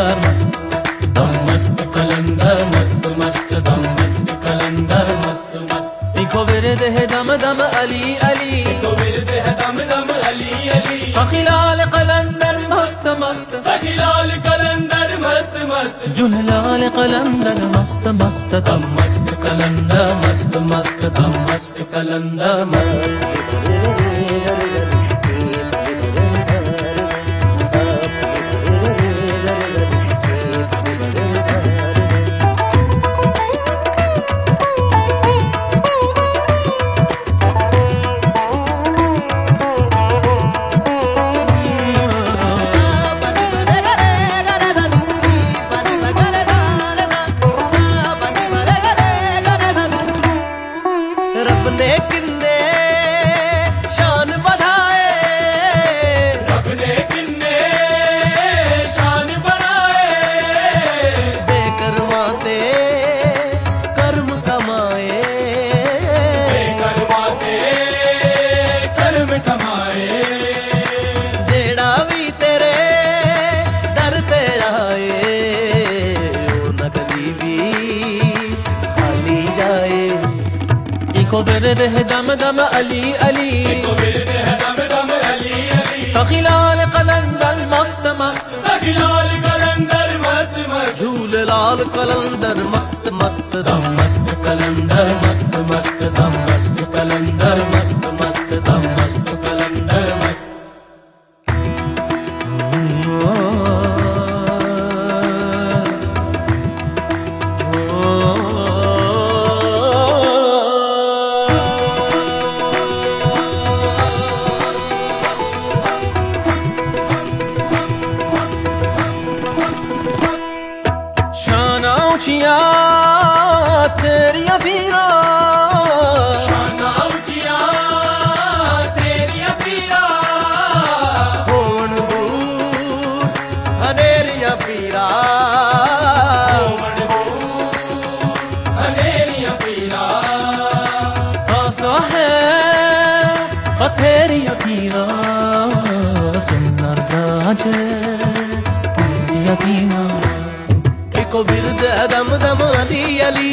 कलंदर मस्त दम मस्त कलंदर मस्त मस्त दम मस्त कलंदर मस्त मस्त इको विरद है दम दम अली अली इको विरद है दम दम अली अली सखीलाल कलंदर मस्त मस्त सखीलाल कलंदर मस्त मस्त जुललाल कलंदर मस्त मस्त दम मस्त कलंदर मस्त मस्त दम मस्त कलंदर मस्त इको विरद है दम दम अली अली इको विरद है दम दम अली अली सखीलाल कलंदर मस्त मस्त सखीलाल कलंदर मस्त मस्त झूललाल कलंदर मस्त मस्त दम मस्त कलंदर मस्त मस्त दम मस्त कलंदर मस्त मस्त दम मस्त कलंदर मस्त तेरिया पीरा शाना उचिया तेरिया पीरा होवन दूर अनेरिया पीरा होवन दूर अनेरिया पीरा आसा है तेरिया पीरा सुंदर साजे तेरिया पीरा इको विरद है दम दम अली अली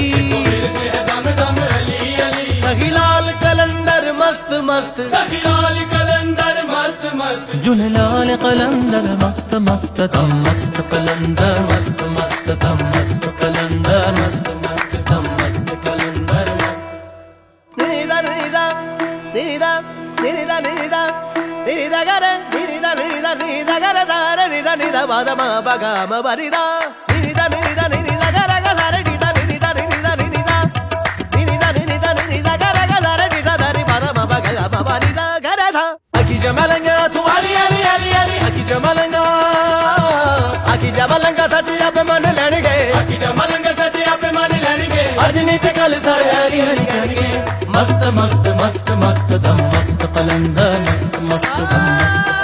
सखीलाल कलंदर मस्त मस्त सखीलाल कलंदर मस्त मस्त जुललाल कलंदर मस्त मस्त दम मस्त कलंदर मस्त मस्त दम मस्त कलंदर मस्त मस्त दम मस्त कलंदर मस्त निदा निदा निदा निदा निदा निदा गरे निदा निदा निदा गरे सारे निदा निदा बादा मा बगा मा बरिदा निदा निदा निदा गरे गा सारे निदा निदा निदा निदा निदा निदा निदा गरे गा सारे निदा धरी बादा मा बगा मा बरिदा गरे सा अकी जमलंगा तू अली अली अली अली अकी जमलंगा सच्ची आप मन लेने गए अकी जमलंगा सच्ची आप मन लेने गए आज नहीं ते कल सारे हरी हरी कहने मस्त मस्त मस्त मस्त दम मस्त कलंदर मस्त मस्त दम मस्त